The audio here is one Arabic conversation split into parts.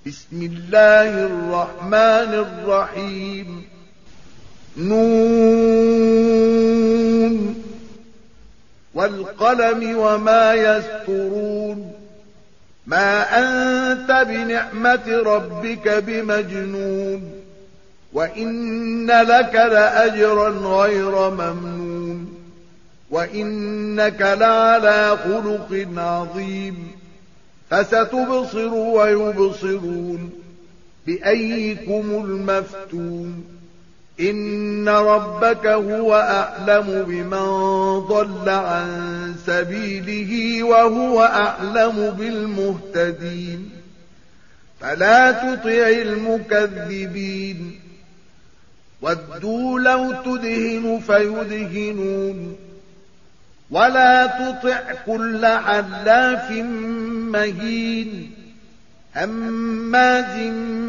بسم الله الرحمن الرحيم. نون والقلم وما يسطرون. ما أنت بنعمة ربك بمجنون، وإن لك لأجرا غير ممنون، وإنك لعلى خلق عظيم. فستبصر ويبصرون بأيكم المفتون. إن ربك هو أعلم بمن ضل عن سبيله وهو أعلم بالمهتدين. فلا تطع المكذبين. ودوا لو تدهن فيدهنون. ولا تطع كل حلاف مهين هماز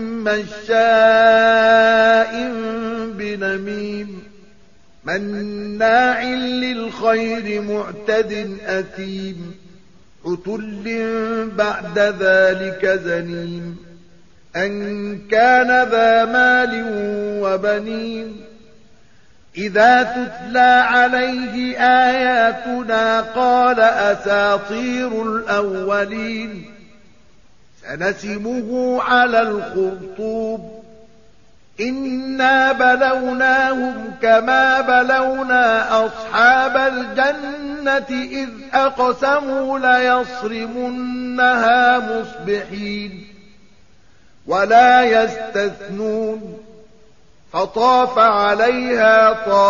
مشاء بنميم مناع للخير معتد أثيم عتل بعد ذلك زنيم أن كان ذا مال وبنين. إذا تتلى عليه آياتنا قال أساطير الأولين. سنسمه على الخرطوم. إنا بلوناهم كما بلونا أصحاب الجنة إذ أقسموا ليصرمنها مصبحين ولا يستثنون. فطاف عليها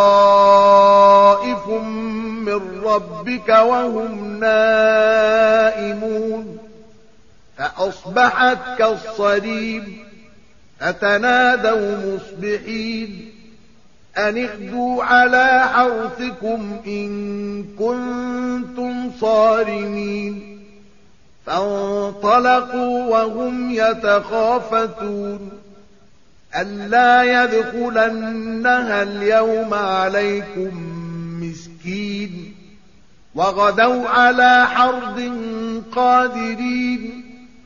طائف من ربك وهم نائمون فأصبحت كالصريم. فتنادوا مصبحين أن اغدوا على حرثكم إن كنتم صارمين. فانطلقوا وهم يتخافتون ألا يدخلنها اليوم عليكم مسكين. وغدوا على حرد قادرين.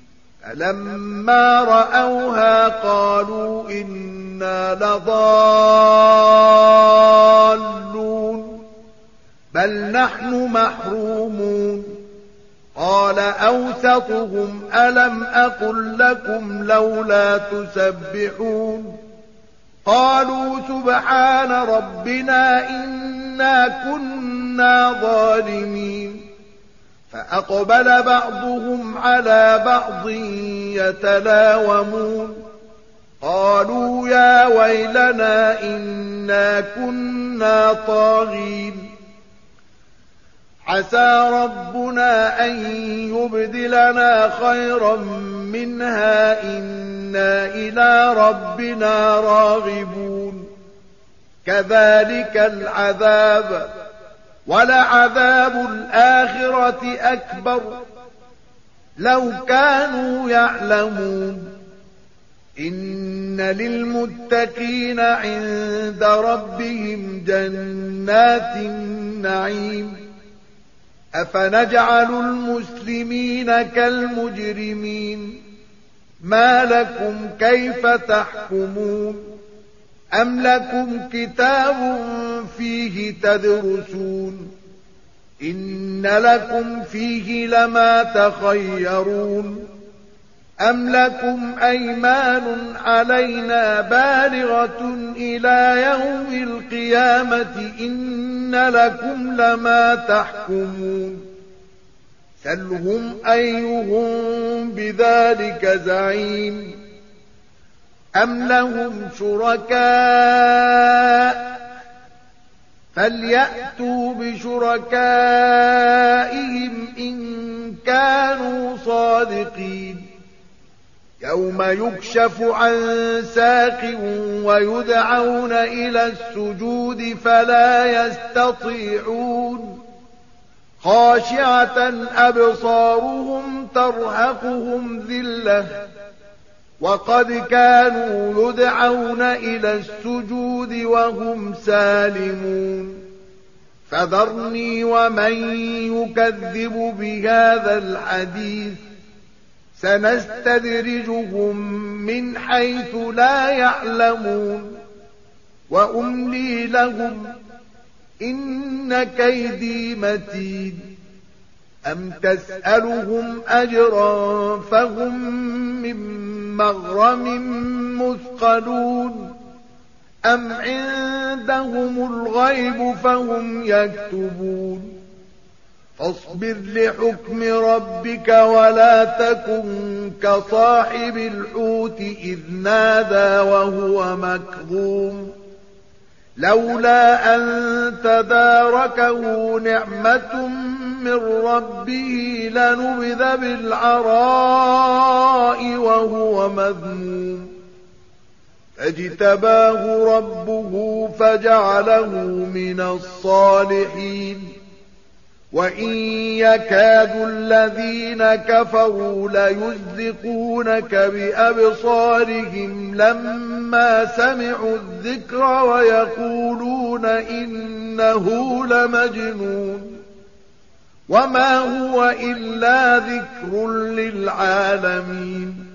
فلما رأوها قالوا إنا لضالون بل نحن محرومون. قال أوسطهم ألم أقل لكم لولا تسبحون. قالوا سبحان ربنا إنا كنا ظالمين. فأقبل بعضهم على بعض يتلاومون قالوا يا ويلنا إنا كنا طاغين. عسى ربنا أن يبدلنا خيرا منها إنا إلى ربنا راغبون. كذلك العذاب ولعذاب الآخرة أكبر لو كانوا يعلمون. إن للمتقين عند ربهم جنات النعيم. أفنجعل المسلمين كالمجرمين. ما لكم كيف تحكمون. أم لكم كتاب فيه تدرسون. إن لكم فيه لما تخيرون. أم لكم أيمان علينا بالغة إلى يوم القيامة إن لكم لما تحكمون. سلهم أيهم بذلك زعيم. أم لهم شركاء فليأتوا بشركائهم إن كانوا صادقين. يوم يكشف عن ساق ويدعون إلى السجود فلا يستطيعون. خاشعة أبصارهم ترهقهم ذلة وقد كانوا يدعون إلى السجود وهم سالمون. فذرني ومن يكذب بهذا الحديث سنستدرجهم من حيث لا يعلمون وأملي لهم إن كيدي متين أم تسألهم أجرا فهم من مغرم مثقلون أم عندهم الغيب فهم يكتبون فاصبر لحكم ربك ولا تكن كصاحب الحوت إذ نادى وهو مكظوم لولا أن تداركه نعمة من ربه لنبذ بالعراء وهو مذموم فاجتباه ربه فجعله من الصالحين وإن يكاد الذين كفروا ليزلقونك بأبصارهم لما سمعوا الذكر ويقولون إنه لمجنون وما هو إلا ذكر للعالمين